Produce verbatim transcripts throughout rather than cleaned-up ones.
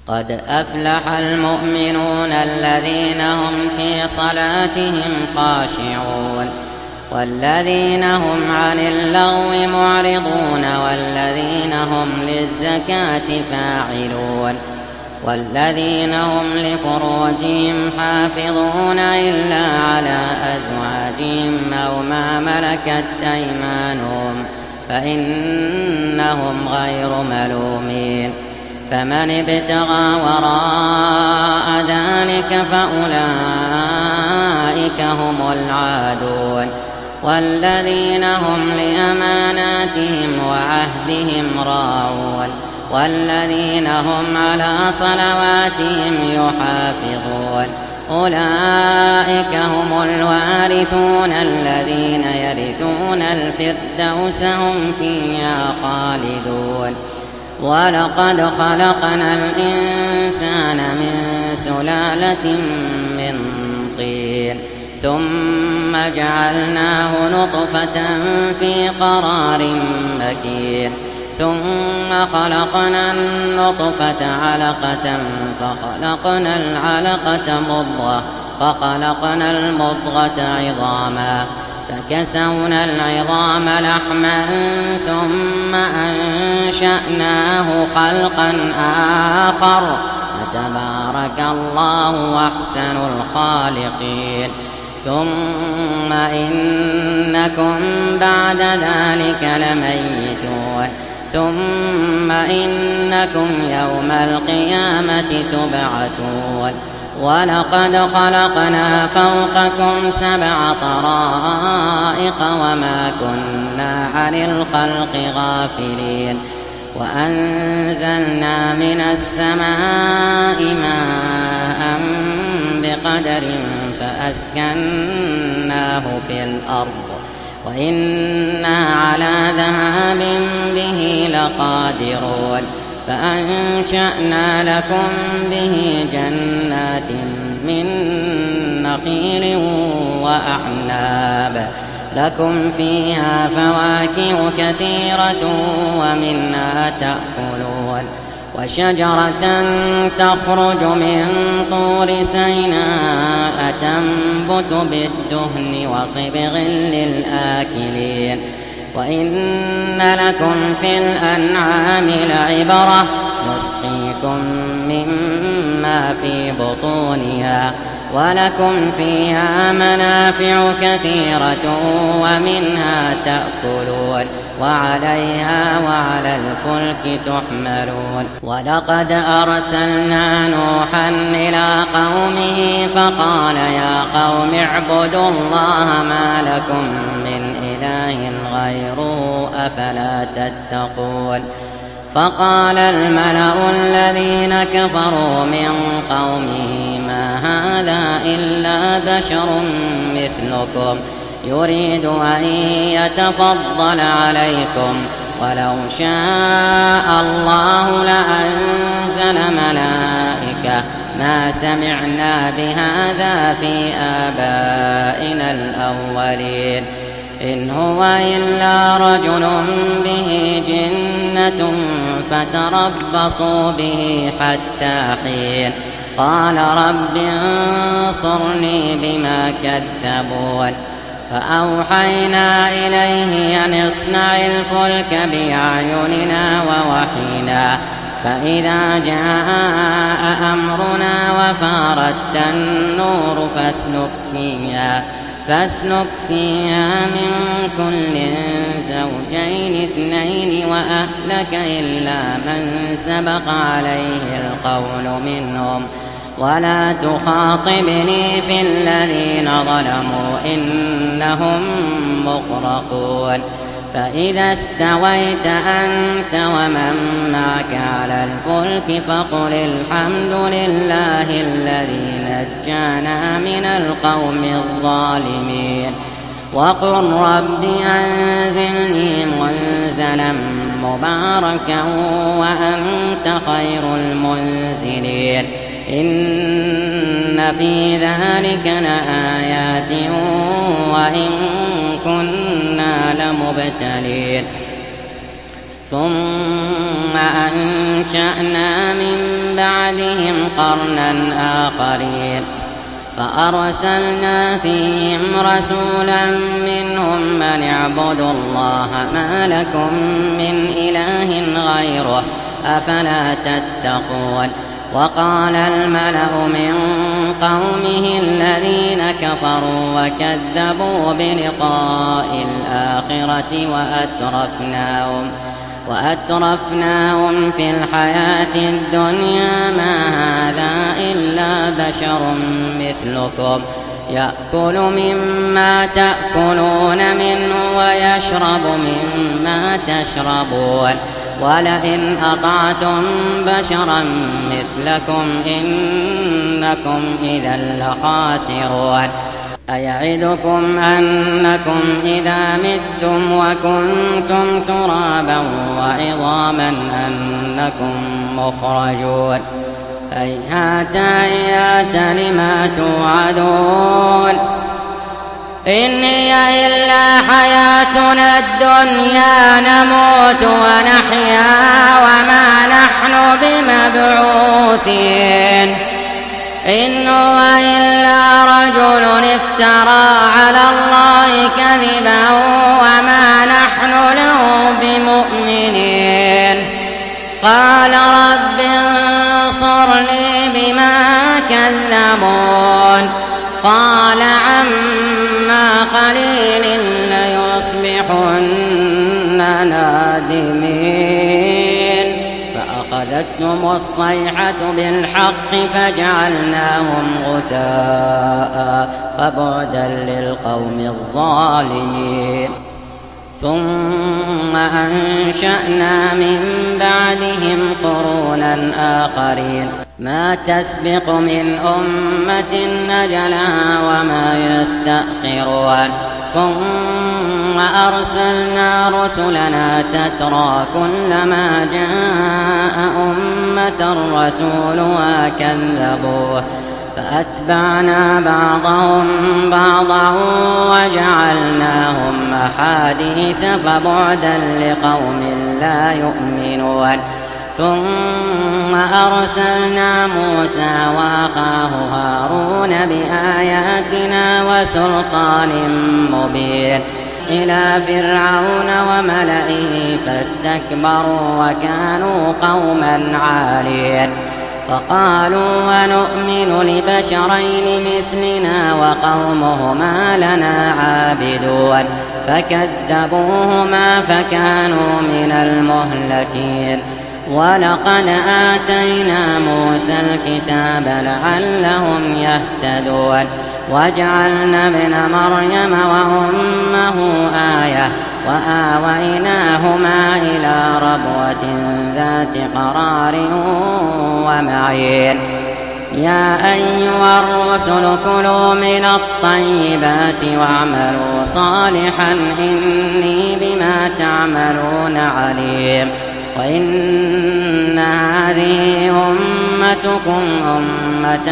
قد أفلح المؤمنون الذين هم في صلاتهم خاشعون والذين هم عن اللغو معرضون والذين هم للزكاة فاعلون والذين هم لفروجهم حافظون إلا على أزواجهم أو ما ملكت أيمانهم فإنهم غير ملومين فمن ابتغى وراء ذلك فأولئك هم العادون والذين هم لأماناتهم وعهدهم راعون والذين هم على صلواتهم يحافظون أولئك هم الوارثون الذين يرثون الفردوس هم فيها خالدون ولقد خلقنا الإنسان من سلالة من طين ثم جعلناه نطفة في قرار مكين ثم خلقنا النطفة علقة فخلقنا العلقة مضغة فخلقنا المضغة عظاما فكسونا العظام لحما ثم أنشأناه خلقا آخر فتبارك الله أحسن الخالقين ثم إنكم بعد ذلك لميتون ثم إنكم يوم القيامة تبعثون ولقد خلقنا فوقكم سبع طرائق وما كنا عن الخلق غافلين وأنزلنا من السماء ماء بقدر فأسكناه في الأرض وإنا على ذهاب به لقادرون فأنشأنا لكم به جنات من نخيل وأعناب لكم فيها فواكه كثيرة ومنها تأكلون وشجرة تخرج من طور سيناء تنبت بالدهن وصبغ للآكلين وإن لكم في الأنعام لعبرة نسقيكم مما في بطونها ولكم فيها منافع كثيرة ومنها تأكلون وعليها وعلى الفلك تحملون ولقد أرسلنا نوحا إلى قومه فقال يا قوم اعبدوا الله ما لكم من إله غيره أفلا تتقون فقال الملأ الذين كفروا من قومه ما هذا إلا بشر مثلكم يريد أن يتفضل عليكم ولو شاء الله لأنزل ملائكة ما سمعنا بهذا في آبائنا الأولين إن هو إلا رجل به جنة فتربصوا به حتى حين قال رب انصرني بما كذبون فأوحينا إليه أن اصنع الفلك بأعيننا ووحينا فإذا جاء أمرنا وفارت النور فاسلك فيها فاسلك فيها من كل زوجين اثنين وأهلك إلا من سبق عليه القول منهم ولا تخاطبني في الذين ظلموا إنهم مغرقون فإذا استويت أنت ومن معك على الفلك فقل الحمد لله الذي نجانا من القوم الظالمين وقل رب أنزلني منزلا مباركا وأنت خير المنزلين إن في ذلك لآيات وإن كنا لمبتلين ثم أنشأنا من بعدهم قرنا آخرين فأرسلنا فيهم رسولا منهم من اعبدوا الله ما لكم من إله غيره أفلا تتقون. وقال الملأ من قومه الذين كفروا وكذبوا بلقاء الآخرة وأترفناهم وأترفناهم في الحياة الدنيا ما هذا إلا بشر مثلكم يأكل مما تأكلون منه ويشرب مما تشربون ولئن أطعتم بشرا مثلكم إنكم إذا لخاسرون. أيعدكم أنكم إذا متم وكنتم ترابا وعظاما أنكم مخرجون هيهات هيهات لما توعدون إن هي إلا حياتنا الدنيا نموت ونحيا وما نحن بمبعوثين إن هو إلا رجل افترى على الله كذبا وما نحن له بمؤمنين. قال رب انصرني بما كذبون قال عما قليل ليصبحن نادمين فأخذتهم الصيحة بالحق فجعلناهم غثاء فبعدا للقوم الظالمين. ثم أنشأنا من بعدهم قرونا آخرين ما تسبق من أمة نجلها وما يستأخرون ثم أرسلنا رسلنا تترى كلما جاء أمة رسولها كذبوه فأتبعنا بعضهم بعضا وجعلناهم أحاديث فبعدا لقوم لا يؤمنون. ثم أرسلنا موسى وأخاه هارون بآياتنا وسلطان مبين إلى فرعون وملئه فاستكبروا وكانوا قوما عالين فقالوا ونؤمن لبشرين مثلنا وقومهما لنا عابدون فكذبوهما فكانوا من المهلكين. ولقد آتينا موسى الكتاب لعلهم يهتدون وجعلنا ابن مريم وأمه آية وآويناهما إلى ربوة ذات قرار ومعين. يا أيها الرسل كلوا من الطيبات واعملوا صالحا إني بما تعملون عليم. وإن هذه أمتكم أمة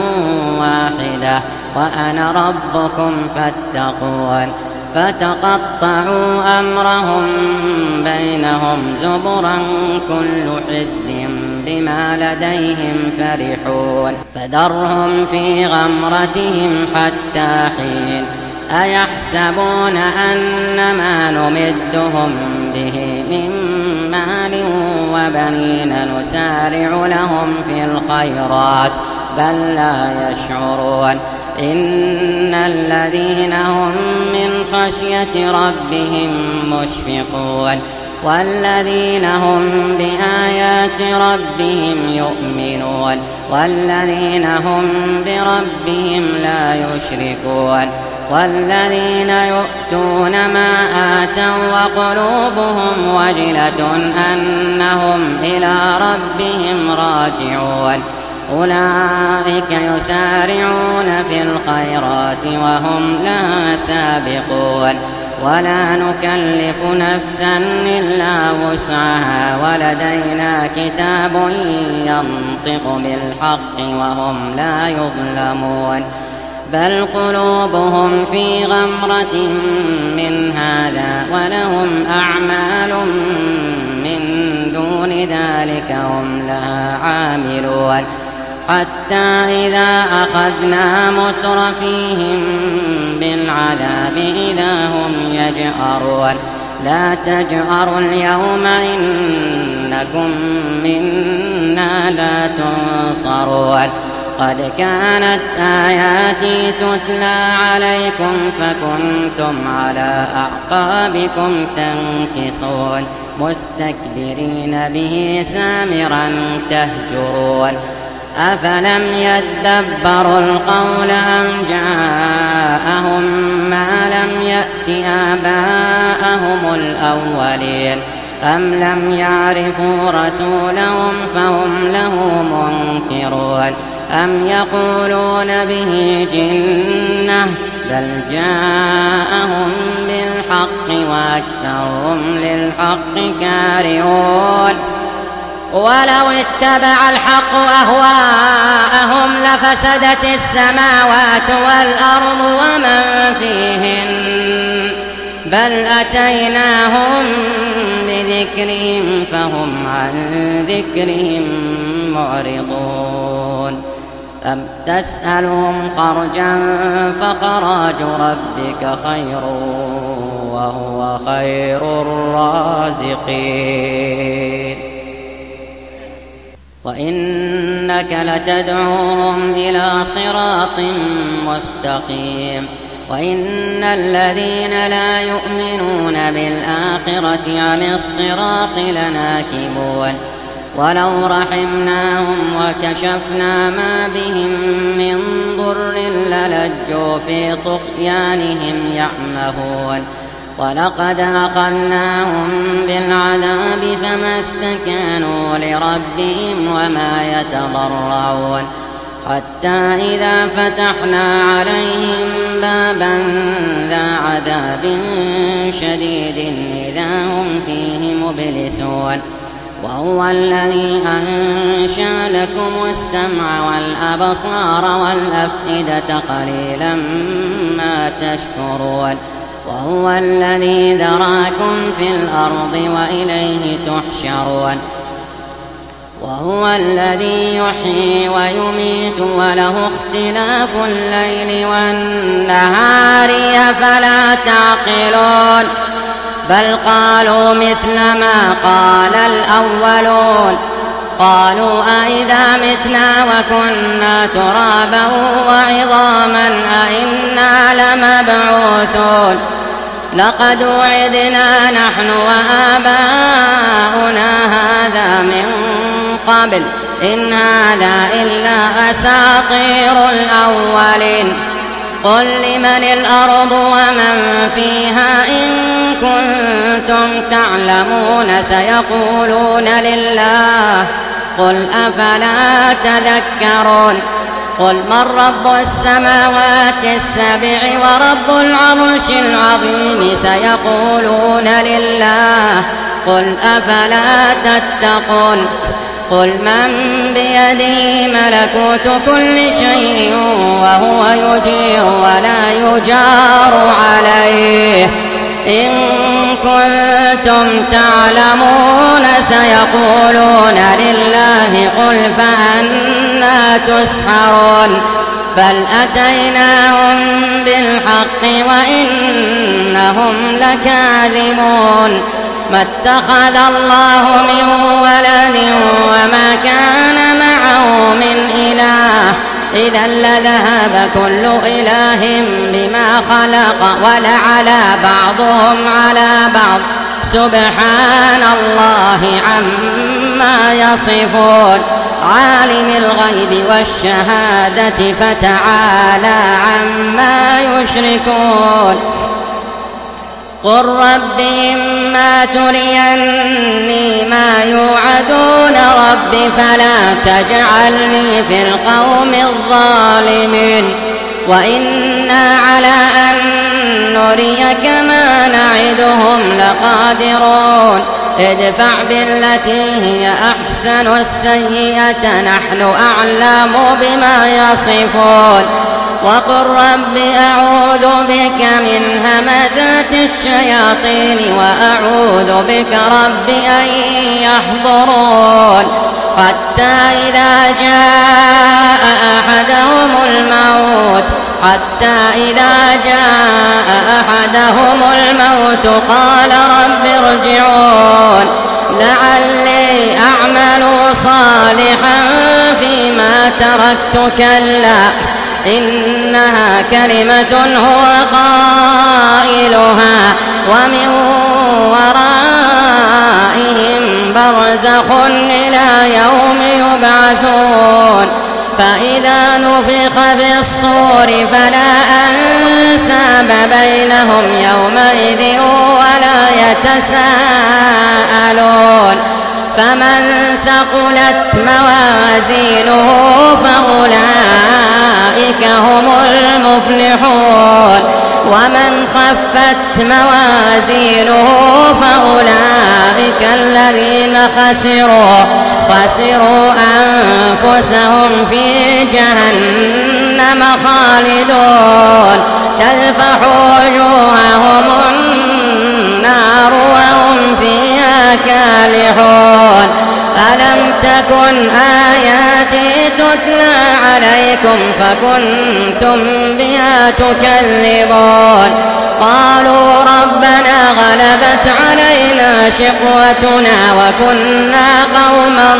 واحدة وأنا ربكم فاتقون. فتقطعوا أمرهم بينهم زبرا كل حزب بما لديهم فرحون فذرهم في غمرتهم حتى حين. أيحسبون أنما نمدهم به من مال وبنين نسارع لهم في الخيرات بل لا يشعرون. إن الذين هم من خشية ربهم مشفقون والذين هم بآيات ربهم يؤمنون والذين هم بربهم لا يشركون والذين يؤتون ما آتوا وقلوبهم وجلة أنهم إلى ربهم راجعون. أولئك يسارعون في الخيرات وهم لها سابقون ولا نكلف نفسا إلا وسعها ولدينا كتاب ينطق بالحق وهم لا يظلمون. بل قلوبهم في غمرة من هذا ولهم أعمال من أولئك هم لها عاملون حتى إذا أخذنا مترفيهم بالعذاب إذا هم يجأرون لا تجأروا اليوم إنكم منا لا تنصرون قد كانت آياتي تتلى عليكم فكنتم على أعقابكم تنكصون مستكبرين به سامرا تهجرون أفلم يدبروا القول أم جاءهم ما لم يأت آباءهم الأولين أم لم يعرفوا رسولهم فهم له منكرون أم يقولون به جنة بل جاءهم بالحق وأكثرهم للحق كارهون ولو اتبع الحق أهواءهم لفسدت السماوات والأرض ومن فيهن بل أتيناهم بذكرهم فهم عن ذكرهم معرضون أم تسألهم خرجا فخراج ربك خير وهو خير الرازقين وإنك لتدعوهم إلى صراط مستقيم وإن الذين لا يؤمنون بالآخرة عن الصراط لناكبون ولو رحمناهم وكشفنا ما بهم من ضر للجوا في طغيانهم يعمهون ولقد أخذناهم بالعذاب فما استكانوا لربهم وما يتضرعون حتى إذا فتحنا عليهم بابا ذا عذاب شديد إذا هم فيه مبلسون وهو الذي أنشأ لكم السمع والأبصار والأفئدة قليلا ما تشكرون وهو الذي ذراكم في الأرض وإليه تحشرون وهو الذي يحيي ويميت وله اختلاف الليل والنهار أفلا تعقلون بل قالوا مثل ما قال الأولون قالوا أئذا متنا وكنا ترابا وعظاما أئنا لمبعوثون لقد وعدنا نحن وآباؤنا هذا من قبل إن هذا إلا أساطير الأولين قل لمن الأرض ومن فيها إن كنتم تعلمون سيقولون لله قل أفلا تذكرون قل من رب السماوات السبع ورب العرش العظيم سيقولون لله قل أفلا تتقون قل من بيده ملكوت كل شيء وهو يجير ولا يجار عليه إن كنتم تعلمون سيقولون لله قل فأنى تسحرون بل أتيناهم بالحق وإنهم لكاذبون ما اتخذ الله من ولد وما كان معه من إله إذا لذهب كل إله بما خلق ولعلى بعضهم على بعض سبحان الله عما يصفون عالم الغيب والشهادة فتعالى عما يشركون قل رب إما تريني ما يوعدون رب فلا تجعلني في القوم الظالمين وإنا على أن نريك ما نعدهم لقادرون ادفع بالتي هي أحسن السيئة نحن أعلم بما يصفون وقل رب أعوذ بك من همزات الشياطين وأعوذ بك رب أن يحضرون حتى إذا جاء أحدهم الموت حتى إذا جاء أحدهم الموت قال رب ارجعون لعلي أعمل صالحا فيما تركت كلا إنها كلمة هو قائلها ومن ورائهم برزخ إلى يوم يبعثون فإذا نفخ في الصور فلا أنساب بينهم يومئذ ولا يتساءلون فمن ثقلت موازينه فأولئك هم المفلحون ومن خفت موازينه فأولئك الذين خسروا خسروا أنفسهم في جهنم خالدون تلفح وجوههم النار وهم فيها كالحون ألم تكن آياتي تتلى عليكم فكنتم بها تكذبون قالوا ربنا غلبت علينا شقوتنا وكنا قوما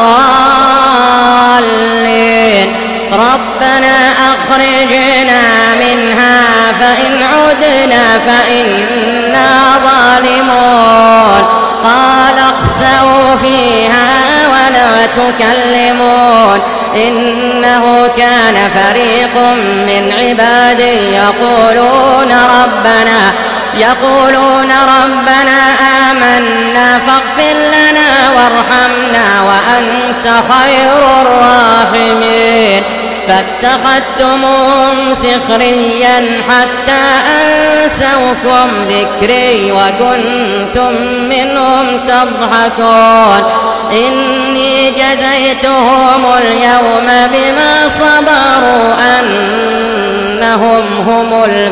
ضالين ربنا أخرجنا منها فإن عدنا فإنا ظالمون قال اخسئوا فيها ولا تكلمون إنه كان فريق من عبادي يقولون ربنا يقولون ربنا آمنا فاغفر لنا وارحمنا وأنت خير الراحمين فاتخذتموهم سخريا حتى أنسوكم ذكري وكنتم منهم تضحكون إني جزيتهم اليوم بما صبروا أنهم هم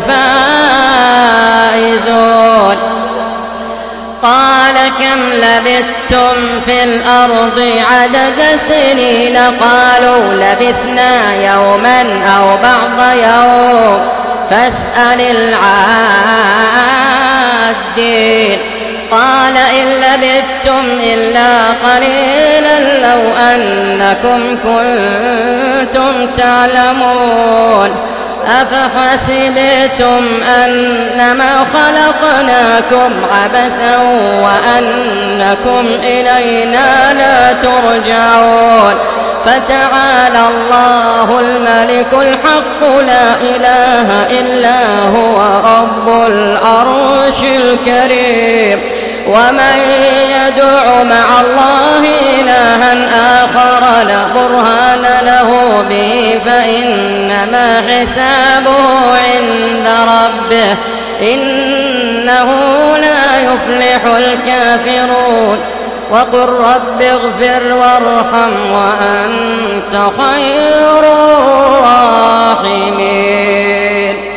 الفائزون قال كم لبثتم في الأرض عدد سنين قالوا لبثنا يوما أو بعض يوم فاسأل العادين قال إن لبثتم إلا قليلا لو أنكم كنتم تعلمون أفحسبتم أنما خلقناكم عبثا وأنكم إلينا لا ترجعون فتعالى الله الملك الحق لا إله إلا هو رب العرش الكريم ومن يدع مع الله إلها آخر لا برهان له به فإنما حسابه عند ربه إنه لا يفلح الكافرون وقل رب اغفر وارحم وأنت خير الراحمين